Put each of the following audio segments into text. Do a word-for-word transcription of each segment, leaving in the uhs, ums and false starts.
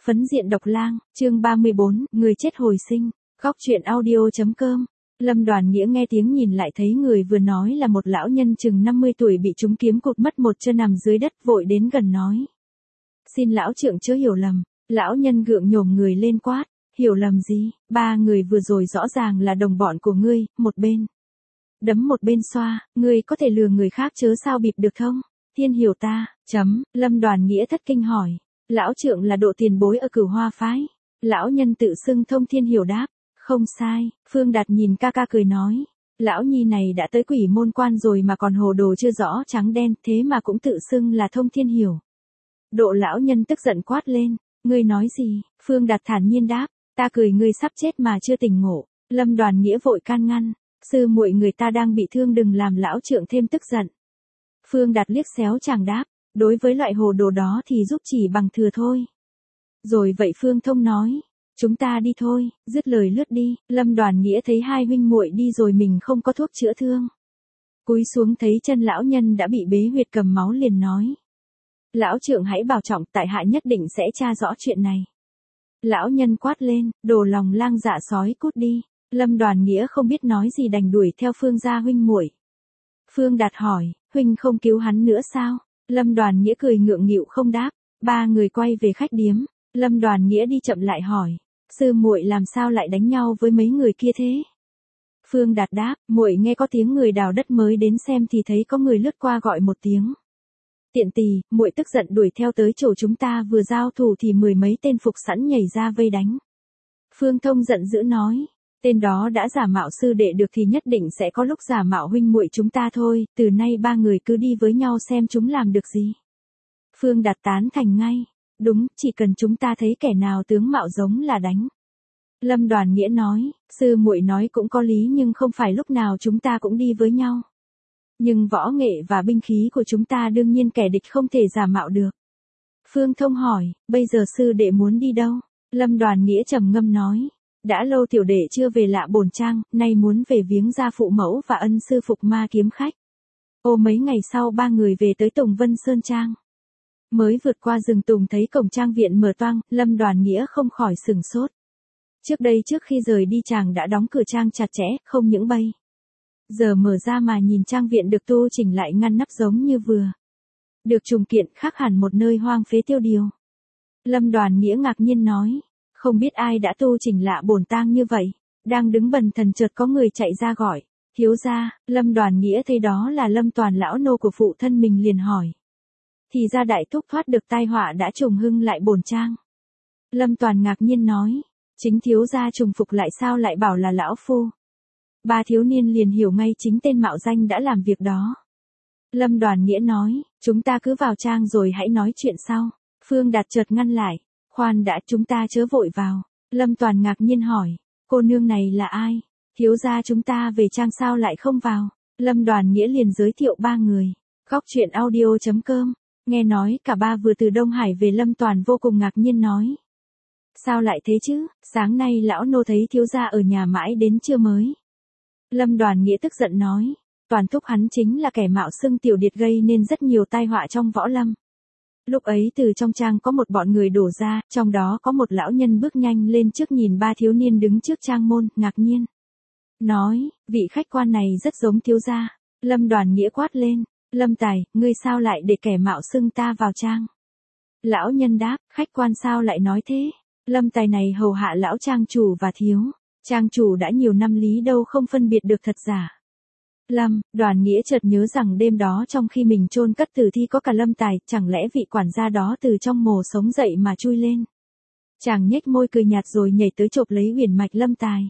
Phấn diện độc lang, chương ba mươi bốn, người chết hồi sinh, góc truyện audio.com. Lâm Đoàn Nghĩa nghe tiếng nhìn lại thấy người vừa nói là một lão nhân chừng năm mươi tuổi bị trúng kiếm cụt mất một chân nằm dưới đất, vội đến gần nói. Xin lão trượng chớ hiểu lầm. Lão nhân gượng nhổm người lên quát. Hiểu lầm gì? Ba người vừa rồi rõ ràng là đồng bọn của ngươi, một bên đấm một bên xoa, ngươi có thể lừa người khác chớ sao bịp được không? Thiên hiểu ta, chấm, Lâm Đoàn Nghĩa thất kinh hỏi. Lão trượng là độ tiền bối ở Cửu Hoa phái. Lão nhân tự xưng thông Thiên Hiểu đáp. Không sai, Phương Đạt nhìn ca ca cười nói. Lão nhi này đã tới quỷ môn quan rồi mà còn hồ đồ chưa rõ trắng đen, thế mà cũng tự xưng là thông Thiên Hiểu. Độ lão nhân tức giận quát lên. Ngươi nói gì? Phương Đạt thản nhiên đáp. Ta cười ngươi sắp chết mà chưa tỉnh ngộ. Lâm Đoàn Nghĩa vội can ngăn. Sư muội người ta đang bị thương, đừng làm lão trượng thêm tức giận. Phương Đạt liếc xéo chàng đáp. Đối với loại hồ đồ đó thì giúp chỉ bằng thừa thôi. Rồi vậy Phương Thông nói. Chúng ta đi thôi, dứt lời lướt đi. Lâm Đoàn Nghĩa thấy hai huynh muội đi rồi mình không có thuốc chữa thương. Cúi xuống thấy chân lão nhân đã bị bế huyệt cầm máu liền nói. Lão trượng hãy bảo trọng, tại hạ nhất định sẽ tra rõ chuyện này. Lão nhân quát lên, đồ lòng lang dạ sói cút đi. Lâm Đoàn Nghĩa không biết nói gì đành đuổi theo Phương gia huynh muội. Phương Đạt hỏi, huynh không cứu hắn nữa sao? Lâm Đoàn Nghĩa cười ngượng nghịu không đáp. Ba người quay về khách điếm. Lâm Đoàn Nghĩa đi chậm lại hỏi, sư muội làm sao lại đánh nhau với mấy người kia thế? Phương Đạt đáp, muội nghe có tiếng người đào đất mới đến xem thì thấy có người lướt qua gọi một tiếng. Tiện tỳ, muội tức giận đuổi theo tới chỗ chúng ta vừa giao thủ thì mười mấy tên phục sẵn nhảy ra vây đánh. Phương Thông giận dữ nói, tên đó đã giả mạo sư đệ được thì nhất định sẽ có lúc giả mạo huynh muội chúng ta thôi, từ nay ba người cứ đi với nhau xem chúng làm được gì. Phương Đạt tán thành ngay. Đúng, chỉ cần chúng ta thấy kẻ nào tướng mạo giống là đánh. Lâm Đoàn Nghĩa nói, sư muội nói cũng có lý nhưng không phải lúc nào chúng ta cũng đi với nhau. Nhưng võ nghệ và binh khí của chúng ta đương nhiên kẻ địch không thể giả mạo được. Phương Thông hỏi, bây giờ sư đệ muốn đi đâu? Lâm Đoàn Nghĩa trầm ngâm nói, đã lâu tiểu đệ chưa về Lạ Bồn Trang, nay muốn về viếng gia phụ mẫu và ân sư Phục Ma kiếm khách. Ô mấy ngày sau ba người về tới Tùng Vân Sơn Trang. Mới vượt qua rừng tùng thấy cổng trang viện mở toang, Lâm Đoàn Nghĩa không khỏi sửng sốt. Trước đây trước khi rời đi chàng đã đóng cửa trang chặt chẽ, không những bây giờ mở ra mà nhìn trang viện được tu chỉnh lại ngăn nắp giống như vừa được trùng kiện, khác hẳn một nơi hoang phế tiêu điều. Lâm Đoàn Nghĩa ngạc nhiên nói, không biết ai đã tu chỉnh Lạ Bồn tang như vậy. Đang đứng bần thần chợt có người chạy ra gọi, thiếu gia. Lâm Đoàn Nghĩa thấy đó là Lâm Toàn lão nô của phụ thân mình liền hỏi. Thì ra đại thúc thoát được tai họa đã trùng hưng lại Bồn Trang. Lâm Toàn ngạc nhiên nói, chính thiếu gia trùng phục lại sao lại bảo là lão phu. Ba thiếu niên liền hiểu ngay chính tên mạo danh đã làm việc đó. Lâm Đoàn Nghĩa nói, chúng ta cứ vào trang rồi hãy nói chuyện sau. Phương Đạt chợt ngăn lại, khoan đã, chúng ta chớ vội vào. Lâm Toàn ngạc nhiên hỏi, cô nương này là ai? Thiếu gia chúng ta về trang sao lại không vào? Lâm Đoàn Nghĩa liền giới thiệu ba người. Góc truyện audio.com. Nghe nói cả ba vừa từ Đông Hải về, Lâm Toàn vô cùng ngạc nhiên nói. Sao lại thế chứ, sáng nay lão nô thấy thiếu gia ở nhà mãi đến trưa mới. Lâm Đoàn Nghĩa tức giận nói, Toàn thúc hắn chính là kẻ mạo xưng tiểu điệt gây nên rất nhiều tai họa trong võ lâm. Lúc ấy từ trong trang có một bọn người đổ ra, trong đó có một lão nhân bước nhanh lên trước nhìn ba thiếu niên đứng trước trang môn, ngạc nhiên. Nói, vị khách quan này rất giống thiếu gia. Lâm Đoàn Nghĩa quát lên. Lâm Tài, ngươi sao lại để kẻ mạo xưng ta vào trang? Lão nhân đáp, khách quan sao lại nói thế? Lâm Tài này hầu hạ lão trang chủ và thiếu. Trang chủ đã nhiều năm lý đâu không phân biệt được thật giả. Lâm, Đoàn Nghĩa chợt nhớ rằng đêm đó trong khi mình chôn cất tử thi có cả Lâm Tài, chẳng lẽ vị quản gia đó từ trong mồ sống dậy mà chui lên. Chàng nhếch môi cười nhạt rồi nhảy tới chộp lấy huyền mạch Lâm Tài.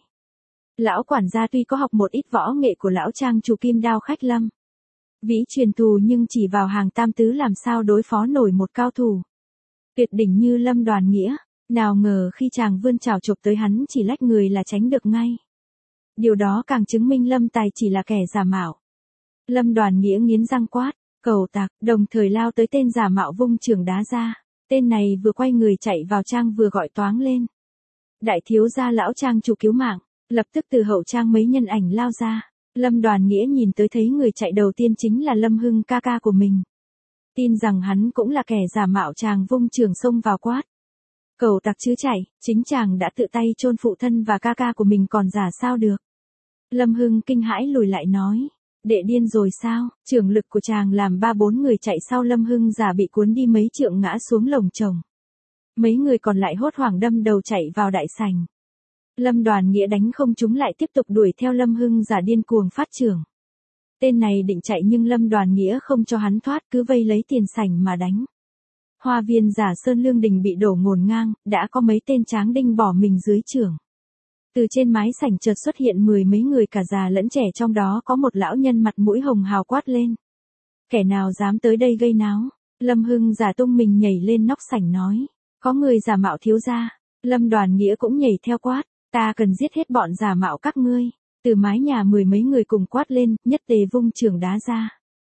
Lão quản gia tuy có học một ít võ nghệ của lão trang chủ Kim Đao khách Lâm Vĩ truyền thù nhưng chỉ vào hàng tam tứ làm sao đối phó nổi một cao thủ tuyệt đỉnh như Lâm Đoàn Nghĩa. Nào ngờ khi chàng vươn chảo chộp tới hắn chỉ lách người là tránh được ngay. Điều đó càng chứng minh Lâm Tài chỉ là kẻ giả mạo. Lâm Đoàn Nghĩa nghiến răng quát, cầu tặc, đồng thời lao tới tên giả mạo vung chưởng đá ra. Tên này vừa quay người chạy vào trang vừa gọi toáng lên. Đại thiếu gia lão trang chủ cứu mạng. Lập tức từ hậu trang mấy nhân ảnh lao ra. Lâm Đoàn Nghĩa nhìn tới thấy người chạy đầu tiên chính là Lâm Hưng ca ca của mình. Tin rằng hắn cũng là kẻ giả mạo, chàng vung trường xông vào quát. Cẩu tặc chứ chạy, chính chàng đã tự tay chôn phụ thân và ca ca của mình còn giả sao được. Lâm Hưng kinh hãi lùi lại nói. Đệ điên rồi sao, trưởng lực của chàng làm ba bốn người chạy sau Lâm Hưng giả bị cuốn đi mấy trượng ngã xuống lồng chồng. Mấy người còn lại hốt hoảng đâm đầu chạy vào đại sảnh. Lâm Đoàn Nghĩa đánh không trúng lại tiếp tục đuổi theo Lâm Hưng giả điên cuồng phát trưởng. Tên này định chạy nhưng Lâm Đoàn Nghĩa không cho hắn thoát, cứ vây lấy tiền sảnh mà đánh. Hoa viên giả Sơn Lương Đình bị đổ ngổn ngang, đã có mấy tên tráng đinh bỏ mình dưới chưởng. Từ trên mái sảnh chợt xuất hiện mười mấy người cả già lẫn trẻ, trong đó có một lão nhân mặt mũi hồng hào quát lên. Kẻ nào dám tới đây gây náo? Lâm Hưng giả tung mình nhảy lên nóc sảnh nói. Có người giả mạo thiếu gia. Lâm Đoàn Nghĩa cũng nhảy theo quát. Ta cần giết hết bọn giả mạo các ngươi. Từ mái nhà mười mấy người cùng quát lên, nhất tề vung chưởng đá ra.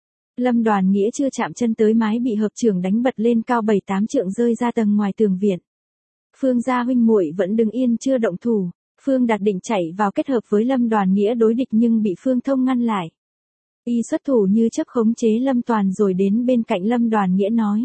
Lâm Đoàn Nghĩa chưa chạm chân tới mái bị hợp chưởng đánh bật lên cao bảy tám trượng rơi ra tầng ngoài tường viện. Phương gia huynh muội vẫn đứng yên chưa động thủ. Phương Đạt định chạy vào kết hợp với Lâm Đoàn Nghĩa đối địch nhưng bị Phương Thông ngăn lại. Y xuất thủ như chớp khống chế Lâm Toàn rồi đến bên cạnh Lâm Đoàn Nghĩa nói.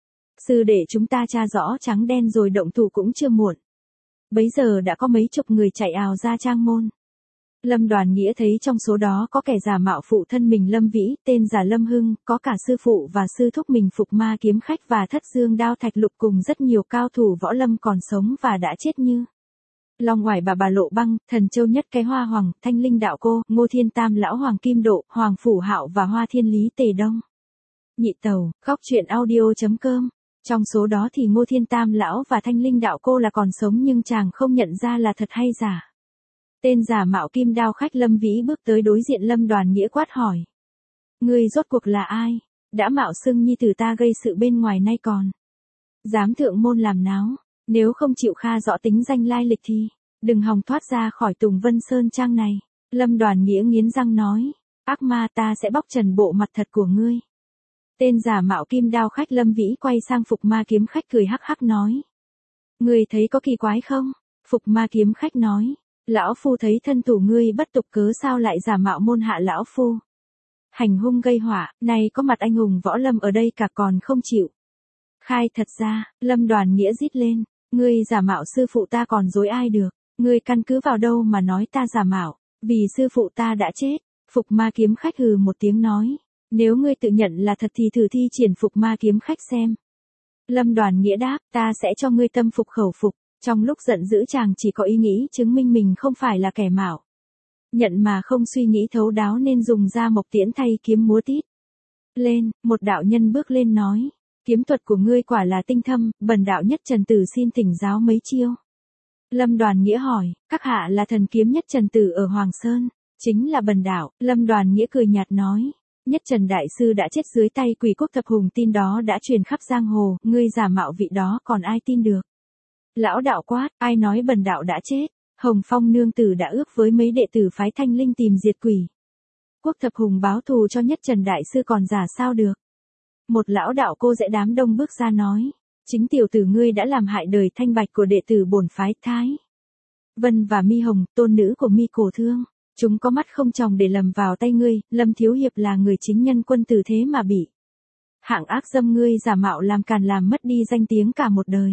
Sư để chúng ta tra rõ trắng đen rồi động thủ cũng chưa muộn. Bấy giờ đã có mấy chục người chạy ào ra trang môn. Lâm Đoàn Nghĩa thấy trong số đó có kẻ giả mạo phụ thân mình Lâm Vĩ, tên giả Lâm Hưng, có cả sư phụ và sư thúc mình Phục Ma Kiếm Khách và Thất Dương Đao Thạch Lục cùng rất nhiều cao thủ võ lâm còn sống và đã chết như Long Oải Bà Bà Lộ Băng, Thần Châu Nhất Cái Hoa Hoàng, Thanh Linh Đạo Cô, Ngô Thiên Tam Lão Hoàng Kim Độ, Hoàng Phủ Hạo và Hoa Thiên Lý Tề Đông. Nhị tàu, khóc chuyện audio.com. Trong số đó thì Ngô Thiên Tam Lão và Thanh Linh Đạo Cô là còn sống nhưng chàng không nhận ra là thật hay giả. Tên giả mạo Kim Đao Khách Lâm Vĩ bước tới đối diện Lâm Đoàn Nghĩa quát hỏi. Ngươi rốt cuộc là ai? Đã mạo xưng nhi tử ta gây sự bên ngoài nay còn dám thượng môn làm náo. Nếu không chịu kha rõ tính danh lai lịch thì đừng hòng thoát ra khỏi Tùng Vân Sơn Trang này. Lâm Đoàn Nghĩa nghiến răng nói. Ác ma, ta sẽ bóc trần bộ mặt thật của ngươi. Tên giả mạo Kim Đao Khách Lâm Vĩ quay sang Phục Ma Kiếm Khách cười hắc hắc nói. Ngươi thấy có kỳ quái không? Phục Ma Kiếm Khách nói. Lão phu thấy thân thủ ngươi bất tục cớ sao lại giả mạo môn hạ lão phu. Hành hung gây họa, này có mặt anh hùng võ lâm ở đây cả còn không chịu khai thật ra. Lâm Đoàn Nghĩa rít lên. Ngươi giả mạo sư phụ ta còn dối ai được. Ngươi căn cứ vào đâu mà nói ta giả mạo. Vì sư phụ ta đã chết. Phục Ma Kiếm Khách hừ một tiếng nói. Nếu ngươi tự nhận là thật thì thử thi triển Phục Ma Kiếm Khách xem. Lâm Đoàn Nghĩa đáp. Ta sẽ cho ngươi tâm phục khẩu phục. Trong lúc giận dữ chàng chỉ có ý nghĩ chứng minh mình không phải là kẻ mạo nhận mà không suy nghĩ thấu đáo nên dùng ra mộc tiễn thay kiếm múa tít lên. Một đạo nhân bước lên nói. Kiếm thuật của ngươi quả là tinh thâm, bần đạo Nhất Trần Tử xin thỉnh giáo mấy chiêu. Lâm Đoàn Nghĩa hỏi. Các hạ là thần kiếm Nhất Trần Tử ở Hoàng Sơn. Chính là bần đạo. Lâm Đoàn Nghĩa cười nhạt nói. Nhất Trần Đại Sư đã chết dưới tay Quỷ Quốc Thập Hùng, tin đó đã truyền khắp giang hồ. Ngươi giả mạo vị đó còn ai tin được? Lão đạo quát. Ai nói bần đạo đã chết? Hồng Phong nương tử đã ước với mấy đệ tử phái Thanh Linh tìm diệt Quỷ Quốc Thập Hùng báo thù cho Nhất Trần Đại Sư còn giả sao được? Một lão đạo cô dễ đám đông bước ra nói. Chính tiểu tử ngươi đã làm hại đời thanh bạch của đệ tử bổn phái Thái Vân và Mi Hồng, tôn nữ của Mi Cổ Thương. Chúng có mắt không tròng để lầm vào tay ngươi. Lâm Thiếu Hiệp là người chính nhân quân tử thế mà bị hạng ác dâm ngươi giả mạo làm càn làm mất đi danh tiếng cả một đời.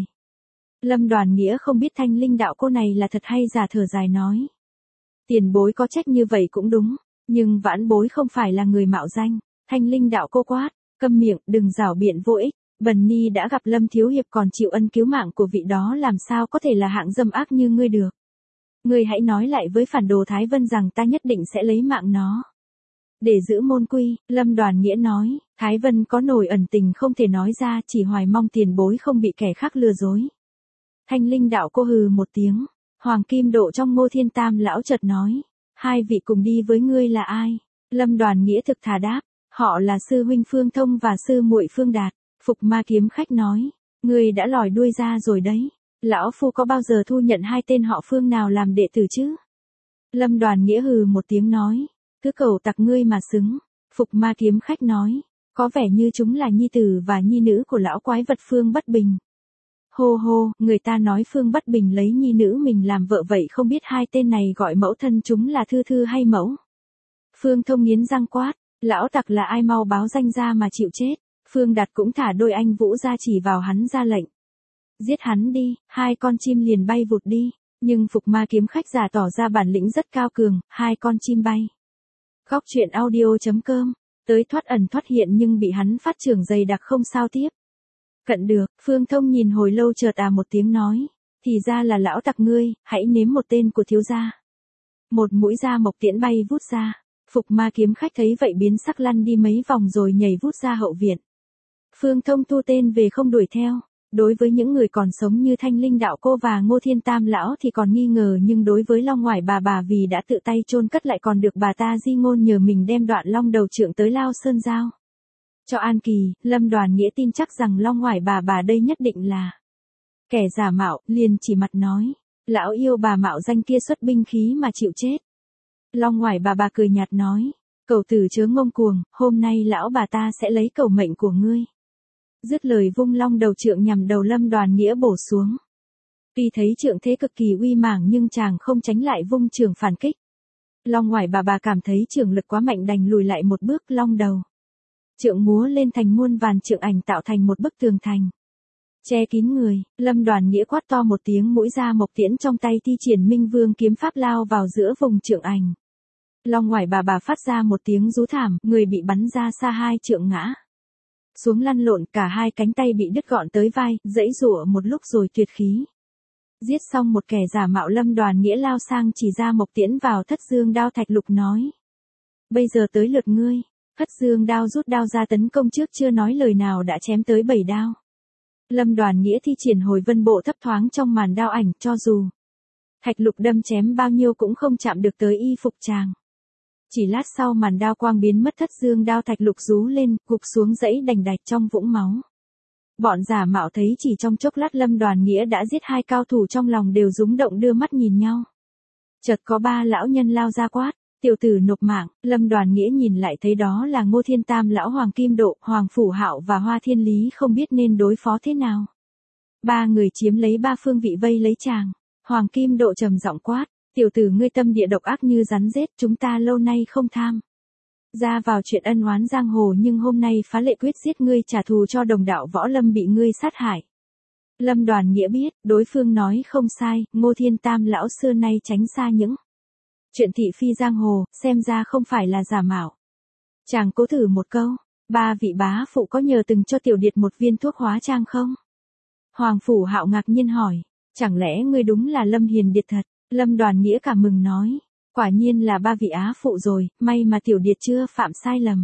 Lâm Đoàn Nghĩa không biết Thanh Linh Đạo Cô này là thật hay giả, thở dài nói. Tiền bối có trách như vậy cũng đúng. Nhưng vãn bối không phải là người mạo danh. Thanh Linh Đạo Cô quát. Câm miệng, đừng rảo biện vô ích. Bần ni đã gặp Lâm Thiếu Hiệp còn chịu ân cứu mạng của vị đó, làm sao có thể là hạng dâm ác như ngươi được. Ngươi hãy nói lại với phản đồ Thái Vân rằng ta nhất định sẽ lấy mạng nó. Để giữ môn quy, Lâm Đoàn Nghĩa nói. Thái Vân có nổi ẩn tình không thể nói ra, chỉ hoài mong tiền bối không bị kẻ khác lừa dối. Thanh Linh Đạo Cô hừ một tiếng. Hoàng Kim Độ trong Ngô Thiên Tam Lão chợt nói. Hai vị cùng đi với ngươi là ai? Lâm Đoàn Nghĩa thực thà đáp. Họ là sư huynh Phương Thông và sư muội Phương Đạt. Phục Ma Kiếm Khách nói. Ngươi đã lòi đuôi ra rồi đấy. Lão phu có bao giờ thu nhận hai tên họ Phương nào làm đệ tử chứ? Lâm Đoàn Nghĩa hừ một tiếng nói. Cứ cẩu tặc ngươi mà xứng. Phục Ma Kiếm Khách nói. Có vẻ như chúng là nhi tử và nhi nữ của lão quái vật Phương Bất Bình. Hô hô, người ta nói Phương Bất Bình lấy nhi nữ mình làm vợ, vậy không biết hai tên này gọi mẫu thân chúng là Thư Thư hay Mẫu? Phương Thông nghiến răng quát. Lão tặc là ai mau báo danh ra mà chịu chết. Phương Đạt cũng thả đôi anh Vũ ra chỉ vào hắn ra lệnh. Giết hắn đi, hai con chim liền bay vụt đi. Nhưng Phục Ma kiếm khách giả tỏ ra bản lĩnh rất cao cường, hai con chim bay. Góc truyện audio chấm com, tới thoát ẩn thoát hiện nhưng bị hắn phát trưởng dày đặc không sao tiếp. Cận được, Phương Thông nhìn hồi lâu chợt à một tiếng nói, thì ra là lão tặc ngươi, hãy nếm một tên của thiếu gia. Một mũi da mộc tiễn bay vút ra, Phục Ma kiếm khách thấy vậy biến sắc lăn đi mấy vòng rồi nhảy vút ra hậu viện. Phương Thông tu tên về không đuổi theo. Đối với những người còn sống như Thanh Linh đạo cô và Ngô Thiên Tam lão thì còn nghi ngờ, nhưng đối với Long Ngoải bà bà vì đã tự tay chôn cất lại còn được bà ta di ngôn nhờ mình đem đoạn long đầu trượng tới Lao Sơn giao cho An Kỳ. Lâm Đoàn Nghĩa tin chắc rằng Long Ngoải bà bà đây nhất định là kẻ giả mạo, liền chỉ mặt nói, lão yêu bà mạo danh kia xuất binh khí mà chịu chết. Long Ngoải bà bà cười nhạt nói, cẩu tử chớ ngông cuồng, hôm nay lão bà ta sẽ lấy cẩu mệnh của ngươi. Dứt lời vung long đầu trượng nhằm đầu Lâm Đoàn Nghĩa bổ xuống. Tuy thấy trượng thế cực kỳ uy mãnh nhưng chàng không tránh lại vung trường phản kích. Long Ngoải bà bà cảm thấy trường lực quá mạnh đành lùi lại một bước, long đầu trượng múa lên thành muôn vàn trượng ảnh tạo thành một bức tường thành che kín người. Lâm Đoàn Nghĩa quát to một tiếng, mũi da mộc tiễn trong tay thi triển Minh Vương kiếm pháp lao vào giữa vùng trượng ảnh. Long Ngoải bà bà phát ra một tiếng rú thảm, người bị bắn ra xa hai trượng ngã xuống lăn lộn, cả hai cánh tay bị đứt gọn tới vai, giãy giụa một lúc rồi tuyệt khí. Giết xong một kẻ giả mạo, Lâm Đoàn Nghĩa lao sang chỉ ra mộc tiễn vào thất dương đao thạch lục nói, bây giờ tới lượt ngươi. Thất dương đao rút đao ra tấn công, trước chưa nói lời nào đã chém tới bảy đao. Lâm Đoàn Nghĩa thi triển hồi vân bộ thấp thoáng trong màn đao ảnh, cho dù thạch lục đâm chém bao nhiêu cũng không chạm được tới y phục chàng. Chỉ lát sau màn đao quang biến mất, thất dương đao thạch lục rú lên, gục xuống dãy đành đạch trong vũng máu. Bọn giả mạo thấy chỉ trong chốc lát Lâm Đoàn Nghĩa đã giết hai cao thủ, trong lòng đều rúng động đưa mắt nhìn nhau. Chợt có ba lão nhân lao ra quát, tiểu tử nộp mạng. Lâm Đoàn Nghĩa nhìn lại thấy đó là Ngô Thiên Tam lão, Hoàng Kim Độ, Hoàng Phủ Hạo và Hoa Thiên Lý, không biết nên đối phó thế nào. Ba người chiếm lấy ba phương vị vây lấy chàng. Hoàng Kim Độ trầm giọng quát, tiểu tử ngươi tâm địa độc ác như rắn rết, chúng ta lâu nay không tham ra vào chuyện ân oán giang hồ, nhưng hôm nay phá lệ quyết giết ngươi trả thù cho đồng đạo Võ Lâm bị ngươi sát hại. Lâm Đoàn Nghĩa biết, đối phương nói không sai, Ngô Thiên Tam lão xưa nay tránh xa những chuyện thị phi giang hồ, xem ra không phải là giả mạo. Chàng cố thử một câu, ba vị bá phụ có nhờ từng cho tiểu điệt một viên thuốc hóa trang không? Hoàng Phủ Hạo ngạc nhiên hỏi, chẳng lẽ ngươi đúng là Lâm Hiền Điệt thật? Lâm Đoàn Nghĩa cảm mừng nói, quả nhiên là ba vị á phụ rồi, may mà tiểu điệt chưa phạm sai lầm.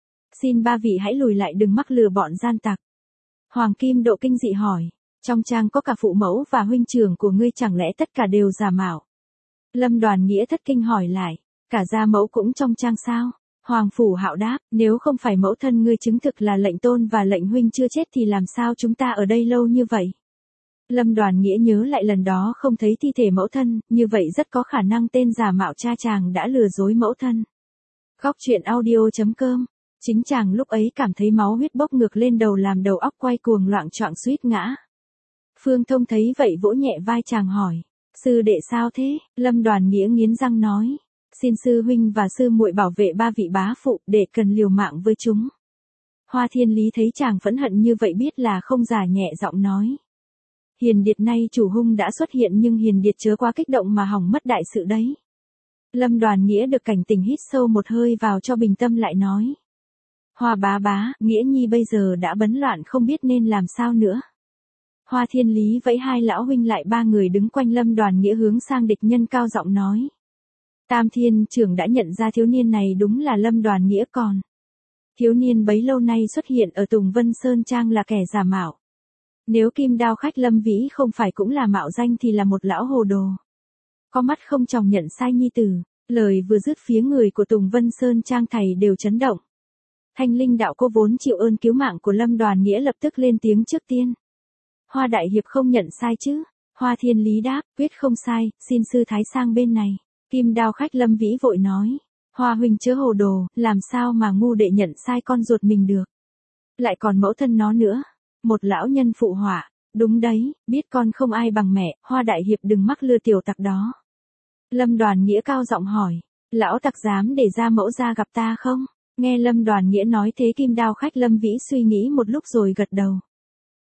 Xin ba vị hãy lùi lại, đừng mắc lừa bọn gian tặc. Hoàng Kim Độ kinh dị hỏi, trong trang có cả phụ mẫu và huynh trưởng của ngươi, chẳng lẽ tất cả đều giả mạo? Lâm Đoàn Nghĩa thất kinh hỏi lại, cả gia mẫu cũng trong trang sao? Hoàng Phủ Hạo đáp, nếu không phải mẫu thân ngươi chứng thực là lệnh tôn và lệnh huynh chưa chết thì làm sao chúng ta ở đây lâu như vậy? Lâm Đoàn Nghĩa nhớ lại lần đó không thấy thi thể mẫu thân, như vậy rất có khả năng tên giả mạo cha chàng đã lừa dối mẫu thân. Góc truyện audio chấm com, chính chàng lúc ấy cảm thấy máu huyết bốc ngược lên đầu, làm đầu óc quay cuồng loạng choạng suýt ngã. Phương Thông thấy vậy vỗ nhẹ vai chàng hỏi, sư đệ sao thế? Lâm Đoàn Nghĩa nghiến răng nói, xin sư huynh và sư muội bảo vệ ba vị bá phụ, để cần liều mạng với chúng. Hoa Thiên Lý thấy chàng phẫn hận như vậy biết là không giả, nhẹ giọng nói, Hiền Điệt nay chủ hung đã xuất hiện, nhưng Hiền Điệt chớ quá kích động mà hỏng mất đại sự đấy. Lâm Đoàn Nghĩa được cảnh tỉnh hít sâu một hơi vào cho bình tâm lại nói, Hoa bá bá, Nghĩa nhi bây giờ đã bấn loạn không biết nên làm sao nữa. Hoa Thiên Lý vẫy hai lão huynh lại, ba người đứng quanh Lâm Đoàn Nghĩa hướng sang địch nhân cao giọng nói, Tam Thiên trưởng đã nhận ra thiếu niên này đúng là Lâm Đoàn Nghĩa, còn thiếu niên bấy lâu nay xuất hiện ở Tùng Vân Sơn Trang là kẻ giả mạo. Nếu Kim Đao khách Lâm Vĩ không phải cũng là mạo danh thì là một lão hồ đồ, có mắt không tròng nhận sai nhi tử. Lời vừa dứt phía người của Tùng Vân Sơn Trang thầy đều chấn động. Thanh Linh đạo cô vốn chịu ơn cứu mạng của Lâm Đoàn Nghĩa lập tức lên tiếng trước tiên. Hoa đại hiệp không nhận sai chứ? Hoa Thiên Lý đáp, quyết không sai, xin sư thái sang bên này. Kim Đao khách Lâm Vĩ vội nói, Hoa huynh chớ hồ đồ, làm sao mà ngu đệ nhận sai con ruột mình được? Lại còn mẫu thân nó nữa. Một lão nhân phụ họa, đúng đấy, biết con không ai bằng mẹ, Hoa đại hiệp đừng mắc lừa tiểu tặc đó. Lâm Đoàn Nghĩa cao giọng hỏi, lão tặc dám để ra mẫu ra gặp ta không? Nghe Lâm Đoàn Nghĩa nói thế, Kim Đao khách Lâm Vĩ suy nghĩ một lúc rồi gật đầu.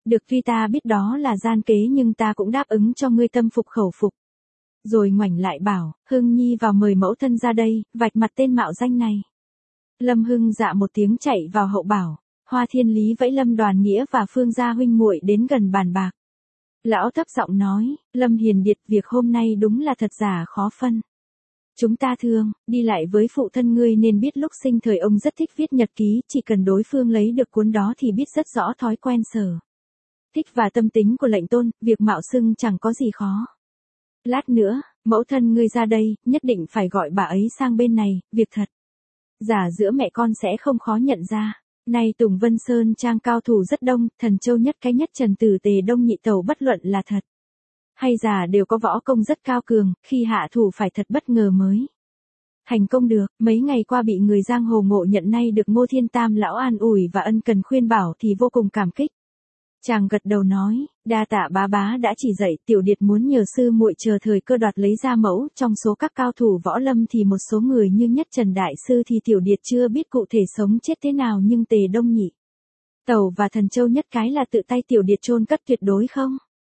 Được, tuy ta biết đó là gian kế nhưng ta cũng đáp ứng cho ngươi tâm phục khẩu phục. Rồi ngoảnh lại bảo, Hưng Nhi vào mời mẫu thân ra đây, vạch mặt tên mạo danh này. Lâm Hưng dạ một tiếng chạy vào hậu bảo, Hoa Thiên Lý vẫy Lâm Đoàn Nghĩa và Phương gia huynh muội đến gần bàn bạc. Lão thấp giọng nói, Lâm Hiền Điệt, việc hôm nay đúng là thật giả khó phân. Chúng ta thương, đi lại với phụ thân ngươi nên biết lúc sinh thời ông rất thích viết nhật ký, chỉ cần đối phương lấy được cuốn đó thì biết rất rõ thói quen sở thích và tâm tính của lệnh tôn, việc mạo xưng chẳng có gì khó. Lát nữa, mẫu thân ngươi ra đây, nhất định phải gọi bà ấy sang bên này, việc thật giả giữa mẹ con sẽ không khó nhận ra. Nay Tùng Vân Sơn Trang cao thủ rất đông, Thần Châu nhất cái nhất Trần Tử Tề Đông Nhị Tẩu bất luận là thật hay giả đều có võ công rất cao cường, khi hạ thủ phải thật bất ngờ mới thành công được. Mấy ngày qua bị người giang hồ ngộ nhận, nay được Ngô Thiên Tam lão an ủi và ân cần khuyên bảo thì vô cùng cảm kích. Chàng gật đầu nói, đa tạ bá bá đã chỉ dạy, tiểu điệt muốn nhờ sư muội chờ thời cơ đoạt lấy ra mẫu. Trong số các cao thủ võ lâm thì một số người như nhất Trần đại sư thì tiểu điệt chưa biết cụ thể sống chết thế nào, nhưng Tề Đông Nhị Tẩu và Thần Châu nhất cái là tự tay tiểu điệt chôn cất tuyệt đối không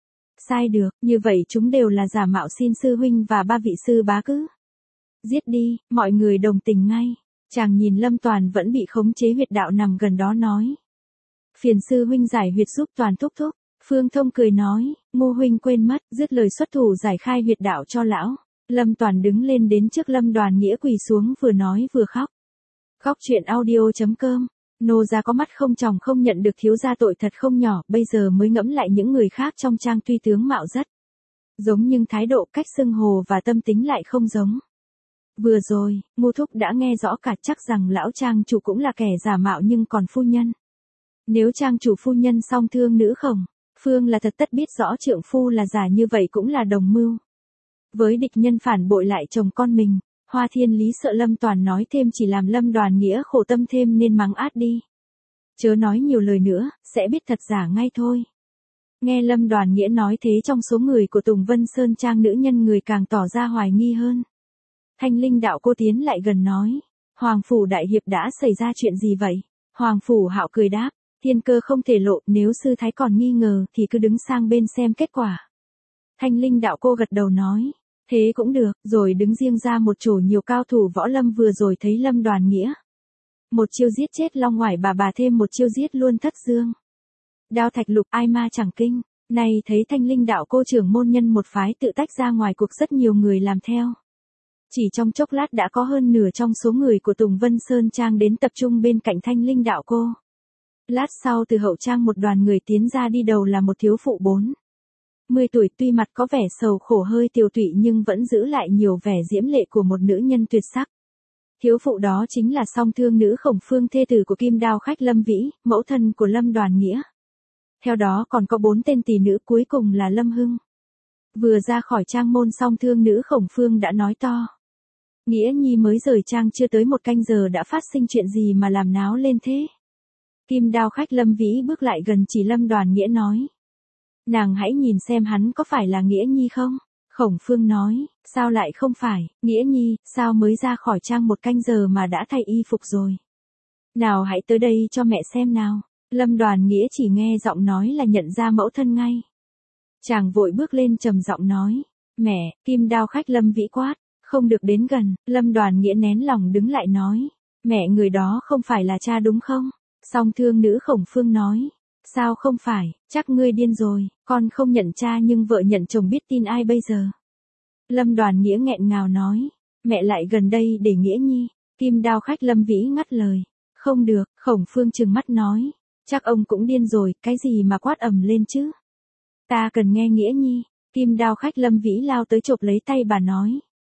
sai được. Như vậy chúng đều là giả mạo, xin sư huynh và ba vị sư bá cứ giết đi. Mọi người đồng tình ngay. Chàng nhìn Lâm Toàn vẫn bị khống chế huyệt đạo nằm gần đó nói, phiền sư huynh giải huyệt giúp Toàn thúc thúc. Phương Thông cười nói, Ngô huynh quên mất, dứt lời xuất thủ giải khai huyệt đạo cho lão. Lâm Toàn đứng lên đến trước Lâm Đoàn Nghĩa quỳ xuống, vừa nói vừa khóc. Khóc chuyện audio chấm com. Nô gia có mắt không tròng, không nhận được thiếu gia tội thật không nhỏ, bây giờ mới ngẫm lại những người khác trong trang tuy tướng mạo rất giống nhưng thái độ, cách xưng hồ và tâm tính lại không giống. Vừa rồi, Ngô thúc đã nghe rõ cả, chắc rằng lão trang chủ cũng là kẻ giả mạo, nhưng còn phu nhân. Nếu trang chủ phu nhân song thương nữ Khổng Phương là thật, tất biết rõ trượng phu là giả, như vậy cũng là đồng mưu với địch nhân phản bội lại chồng con mình. Hoa Thiên Lý sợ Lâm Toàn nói thêm chỉ làm Lâm Đoàn Nghĩa khổ tâm thêm nên mắng át đi. Chớ nói nhiều lời nữa, sẽ biết thật giả ngay thôi. Nghe Lâm Đoàn Nghĩa nói thế, trong số người của Tùng Vân Sơn Trang nữ nhân người càng tỏ ra hoài nghi hơn. Thanh Linh đạo cô tiến lại gần nói, Hoàng phủ đại hiệp đã xảy ra chuyện gì vậy? Hoàng phủ Hạo cười đáp, thiên cơ không thể lộ, nếu sư thái còn nghi ngờ thì cứ đứng sang bên xem kết quả. Thanh Linh đạo cô gật đầu nói, thế cũng được, rồi đứng riêng ra một chỗ nhiều cao thủ võ lâm. Vừa rồi thấy Lâm Đoàn Nghĩa một chiêu giết chết Long Ngoải bà bà, thêm một chiêu giết luôn Thất Dương Đao Thạch Lục, ai ma chẳng kinh. Này thấy Thanh Linh đạo cô trưởng môn nhân một phái tự tách ra ngoài cuộc, rất nhiều người làm theo. Chỉ trong chốc lát đã có hơn nửa trong số người của Tùng Vân Sơn Trang đến tập trung bên cạnh Thanh Linh đạo cô. Lát sau từ hậu trang một đoàn người tiến ra, đi đầu là một thiếu phụ bốn mươi tuổi, tuy mặt có vẻ sầu khổ hơi tiều tụy nhưng vẫn giữ lại nhiều vẻ diễm lệ của một nữ nhân tuyệt sắc. Thiếu phụ đó chính là song thương nữ Khổng Phương, thê tử của Kim Đao khách Lâm Vĩ, mẫu thân của Lâm Đoàn Nghĩa. Theo đó còn có bốn tên tỷ nữ, cuối cùng là Lâm Hưng. Vừa ra khỏi trang môn, song thương nữ Khổng Phương đã nói to, Nghĩa Nhi mới rời trang chưa tới một canh giờ đã phát sinh chuyện gì mà làm náo lên thế? Kim Đao khách Lâm Vĩ bước lại gần chỉ Lâm Đoàn Nghĩa nói, nàng hãy nhìn xem hắn có phải là Nghĩa Nhi không? Khổng Phương nói, sao lại không phải, Nghĩa Nhi, sao mới ra khỏi trang một canh giờ mà đã thay y phục rồi? Nào hãy tới đây cho mẹ xem nào. Lâm Đoàn Nghĩa chỉ nghe giọng nói là nhận ra mẫu thân ngay. Chàng vội bước lên trầm giọng nói, mẹ. Kim Đao khách Lâm Vĩ quát, không được đến gần. Lâm Đoàn Nghĩa nén lòng đứng lại nói, mẹ, người đó không phải là cha đúng không? Song thương nữ Khổng Phương nói, sao không phải, chắc ngươi điên rồi, con không nhận cha nhưng vợ nhận chồng, biết tin ai bây giờ? Lâm Đoàn Nghĩa nghẹn ngào nói, mẹ lại gần đây để Nghĩa Nhi. Kim Đao khách Lâm Vĩ ngắt lời, không được. Khổng Phương trừng mắt nói, chắc ông cũng điên rồi, cái gì mà quát ầm lên chứ? Ta cần nghe Nghĩa Nhi. Kim Đao khách Lâm Vĩ lao tới chộp lấy tay bà nói,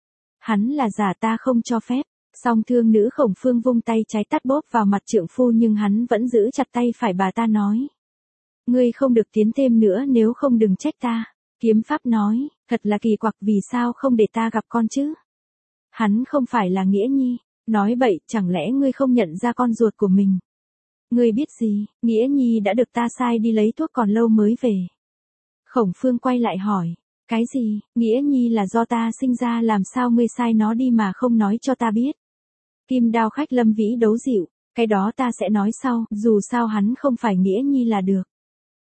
hắn là giả, ta không cho phép. Song thương nữ Khổng Phương vung tay trái tát bóp vào mặt trượng phu, nhưng hắn vẫn giữ chặt tay phải bà ta nói, ngươi không được tiến thêm nữa, nếu không đừng trách ta. Kiếm Pháp nói, thật là kỳ quặc, vì sao không để ta gặp con chứ? Hắn không phải là Nghĩa Nhi. Nói bậy, chẳng lẽ ngươi không nhận ra con ruột của mình? Ngươi biết gì, Nghĩa Nhi đã được ta sai đi lấy thuốc còn lâu mới về. Khổng Phương quay lại hỏi, cái gì? Nghĩa Nhi là do ta sinh ra, làm sao ngươi sai nó đi mà không nói cho ta biết? Kim Đao khách Lâm Vĩ đấu dịu, cái đó ta sẽ nói sau, dù sao hắn không phải Nghĩa Nhi là được.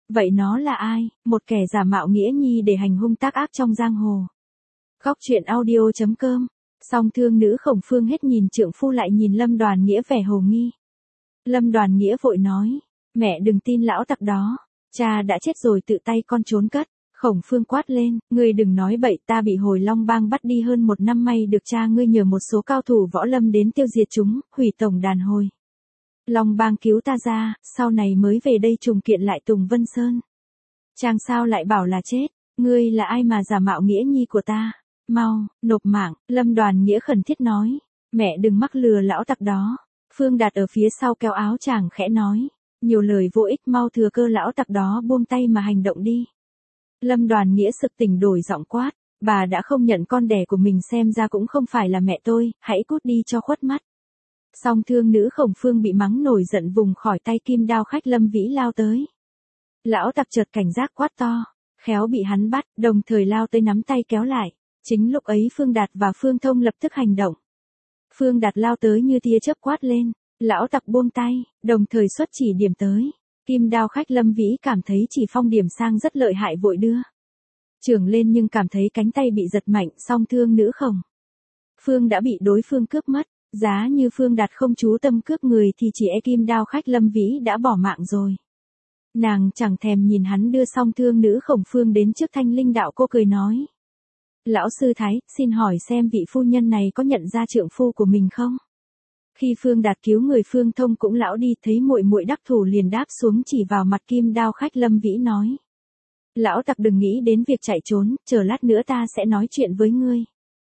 Vậy nó là ai, một kẻ giả mạo nghĩa nhi để hành hung tác ác trong giang hồ. Góc truyện audio chấm com. Song thương nữ Khổng Phương hết nhìn trượng phu lại nhìn Lâm Đoàn Nghĩa vẻ hồ nghi. Lâm Đoàn Nghĩa vội nói, mẹ đừng tin lão tặc đó, cha đã chết rồi tự tay con trốn cất. Khổng Phương quát lên, ngươi đừng nói bậy, ta bị Hồi Long Bang bắt đi hơn một năm, may được cha ngươi nhờ một số cao thủ võ lâm đến tiêu diệt chúng, hủy tổng đàn Hồi Long Bang cứu ta ra, sau này mới về đây trùng kiện lại Tùng Vân Sơn. Chàng sao lại bảo là chết, ngươi là ai mà giả mạo nghĩa nhi của ta, mau, nộp mạng. Lâm Đoàn Nghĩa khẩn thiết nói, mẹ đừng mắc lừa lão tặc đó. Phương Đạt ở phía sau kéo áo chàng khẽ nói, nhiều lời vô ích, mau thừa cơ lão tặc đó buông tay mà hành động đi. Lâm Đoàn Nghĩa sực tỉnh đổi giọng quát, bà đã không nhận con đẻ của mình xem ra cũng không phải là mẹ tôi, hãy cút đi cho khuất mắt. Song thương nữ Khổng Phương bị mắng nổi giận vùng khỏi tay kim đao khách Lâm Vĩ lao tới. Lão tặc chợt cảnh giác quát to, khéo bị hắn bắt, đồng thời lao tới nắm tay kéo lại. Chính lúc ấy Phương Đạt và Phương Thông lập tức hành động. Phương Đạt lao tới như tia chớp quát lên, lão tặc buông tay, đồng thời xuất chỉ điểm tới. Kim đao khách Lâm Vĩ cảm thấy chỉ phong điểm sang rất lợi hại vội đưa chưởng lên nhưng cảm thấy cánh tay bị giật mạnh, song thương nữ Khổng Phương đã bị đối phương cướp mất. Giá như Phương Đạt không chú tâm cướp người thì chỉ e kim đao khách Lâm Vĩ đã bỏ mạng rồi. Nàng chẳng thèm nhìn hắn đưa song thương nữ Khổng Phương đến trước Thanh Linh đạo cô cười nói. Lão sư Thái, xin hỏi xem vị phu nhân này có nhận ra trượng phu của mình không? Khi Phương Đạt cứu người Phương Thông cũng lão đi thấy muội muội đắc thủ liền đáp xuống chỉ vào mặt kim đao khách Lâm Vĩ nói. Lão tặc đừng nghĩ đến việc chạy trốn, chờ lát nữa ta sẽ nói chuyện với ngươi.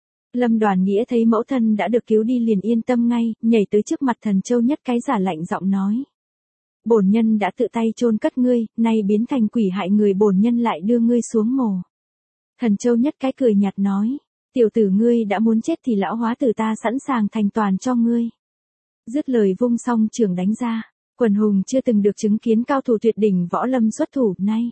Lâm Đoàn Nghĩa thấy mẫu thân đã được cứu đi liền yên tâm ngay, nhảy tới trước mặt Thần Châu Nhất Cái giả lạnh giọng nói. Bổn nhân đã tự tay chôn cất ngươi, nay biến thành quỷ hại người, bổn nhân lại đưa ngươi xuống mồ. Thần Châu Nhất Cái cười nhạt nói, tiểu tử ngươi đã muốn chết thì lão hóa tử ta sẵn sàng thành toàn cho ngươi. Dứt lời vung song trường đánh ra, quần hùng chưa từng được chứng kiến cao thủ tuyệt đỉnh võ lâm xuất thủ, nay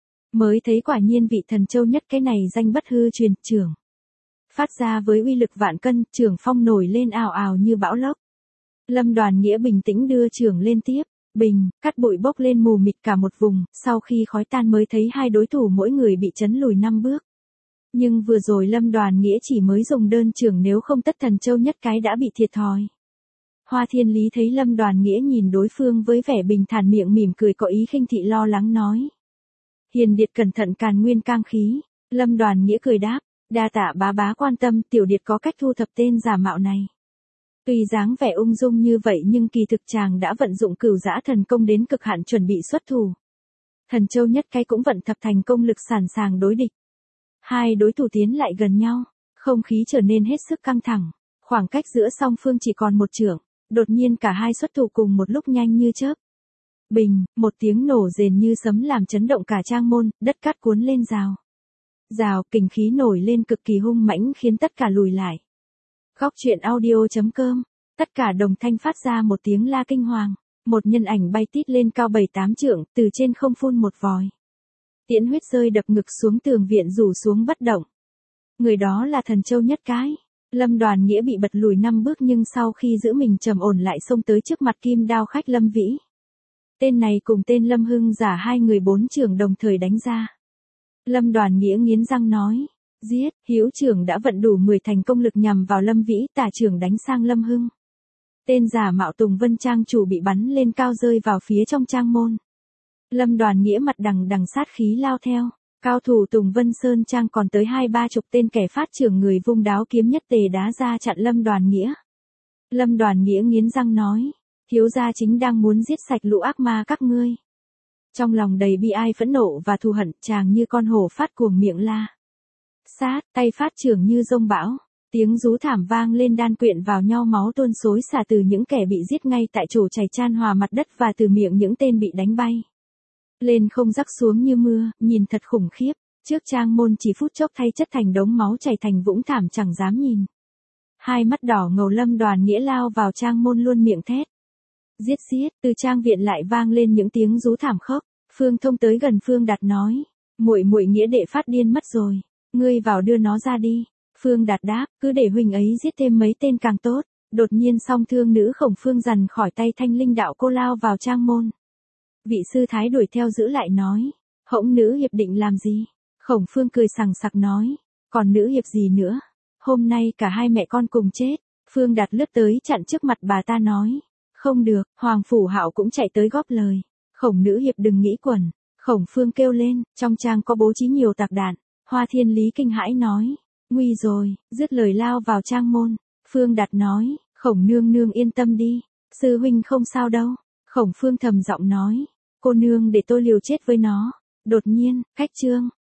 mới thấy quả nhiên vị Thần Châu Nhất Cái này danh bất hư truyền, trường phát ra với uy lực vạn cân, trường phong nổi lên ào ào như bão lốc. Lâm Đoàn Nghĩa bình tĩnh đưa trường lên tiếp, bình, cát bụi bốc lên mù mịt cả một vùng, sau khi khói tan mới thấy hai đối thủ mỗi người bị chấn lùi năm bước. Nhưng vừa rồi Lâm Đoàn Nghĩa chỉ mới dùng đơn trường, nếu không tất Thần Châu Nhất Cái đã bị thiệt thòi. Hoa Thiên Lý thấy Lâm Đoàn Nghĩa nhìn đối phương với vẻ bình thản, miệng mỉm cười có ý khinh thị lo lắng nói. Hiền điệt cẩn thận càn nguyên cang khí. Lâm Đoàn Nghĩa cười đáp, đa tạ bá bá quan tâm, tiểu điệt có cách thu thập tên giả mạo này. Tuy dáng vẻ ung dung như vậy nhưng kỳ thực chàng đã vận dụng cửu dã thần công đến cực hạn chuẩn bị xuất thủ. Thần Châu Nhất Cái cũng vận thập thành công lực sẵn sàng đối địch. Hai đối thủ tiến lại gần nhau, không khí trở nên hết sức căng thẳng, khoảng cách giữa song phương chỉ còn một trượng, đột nhiên cả hai xuất thủ cùng một lúc nhanh như chớp. Bình, một tiếng nổ rền như sấm làm chấn động cả trang môn, đất cát cuốn lên rào. Rào, kình khí nổi lên cực kỳ hung mãnh khiến tất cả lùi lại. Góc truyện audio chấm com, tất cả đồng thanh phát ra một tiếng la kinh hoàng, một nhân ảnh bay tít lên cao bảy tám trượng, từ trên không phun một vòi tiễn huyết rơi đập ngực xuống tường viện rủ xuống bất động. Người đó là Thần Châu Nhất Cái. Lâm Đoàn Nghĩa bị bật lùi năm bước nhưng sau khi giữ mình trầm ổn lại xông tới trước mặt kim đao khách Lâm Vĩ. Tên này cùng tên Lâm Hưng giả hai người bốn trường đồng thời đánh ra. Lâm Đoàn Nghĩa nghiến răng nói, giết. Hữu trưởng đã vận đủ mười thành công lực nhằm vào Lâm Vĩ, tả trưởng đánh sang Lâm Hưng. Tên giả mạo Tùng Vân Trang chủ bị bắn lên cao rơi vào phía trong trang môn. Lâm Đoàn Nghĩa mặt đằng đằng sát khí lao theo, cao thủ Tùng Vân Sơn Trang còn tới hai ba chục tên kẻ phát trưởng người vung đáo kiếm nhất tề đá ra chặn Lâm Đoàn Nghĩa. Lâm Đoàn Nghĩa nghiến răng nói, thiếu gia chính đang muốn giết sạch lũ ác ma các ngươi. Trong lòng đầy bi ai phẫn nộ và thù hận, chàng như con hổ phát cuồng miệng la. Sát, tay phát trưởng như dông bão, tiếng rú thảm vang lên đan quyện vào nhau, máu tuôn xối xả từ những kẻ bị giết ngay tại chỗ chảy chan hòa mặt đất và từ miệng những tên bị đánh bay lên không rắc xuống như mưa, nhìn thật khủng khiếp. Trước trang môn chỉ phút chốc thay chất thành đống máu chảy thành vũng thảm chẳng dám nhìn. Hai mắt đỏ ngầu Lâm Đoàn Nghĩa lao vào trang môn luôn miệng thét. Giết giết, từ trang viện lại vang lên những tiếng rú thảm khốc. Phương Thông tới gần Phương Đạt nói, muội muội Nghĩa đệ phát điên mất rồi, ngươi vào đưa nó ra đi. Phương Đạt đáp, cứ để huynh ấy giết thêm mấy tên càng tốt. Đột nhiên song thương nữ Khổng Phương giằng khỏi tay Thanh Linh đạo cô lao vào trang môn. Vị sư thái đuổi theo giữ lại nói. Hỗn nữ hiệp định làm gì? Khổng Phương cười sằng sặc nói. Còn nữ hiệp gì nữa? Hôm nay cả hai mẹ con cùng chết. Phương Đạt lướt tới chặn trước mặt bà ta nói. Không được, Hoàng Phủ Hạo cũng chạy tới góp lời. Khổng nữ hiệp đừng nghĩ quẩn. Khổng Phương kêu lên, trong trang có bố trí nhiều tạc đạn. Hoa Thiên Lý kinh hãi nói. Nguy rồi, dứt lời lao vào trang môn. Phương Đạt nói, Khổng nương nương yên tâm đi. Sư huynh không sao đâu. Khổng Phương thầm giọng nói. Cô nương để tôi liều chết với nó. Đột nhiên, cách chương.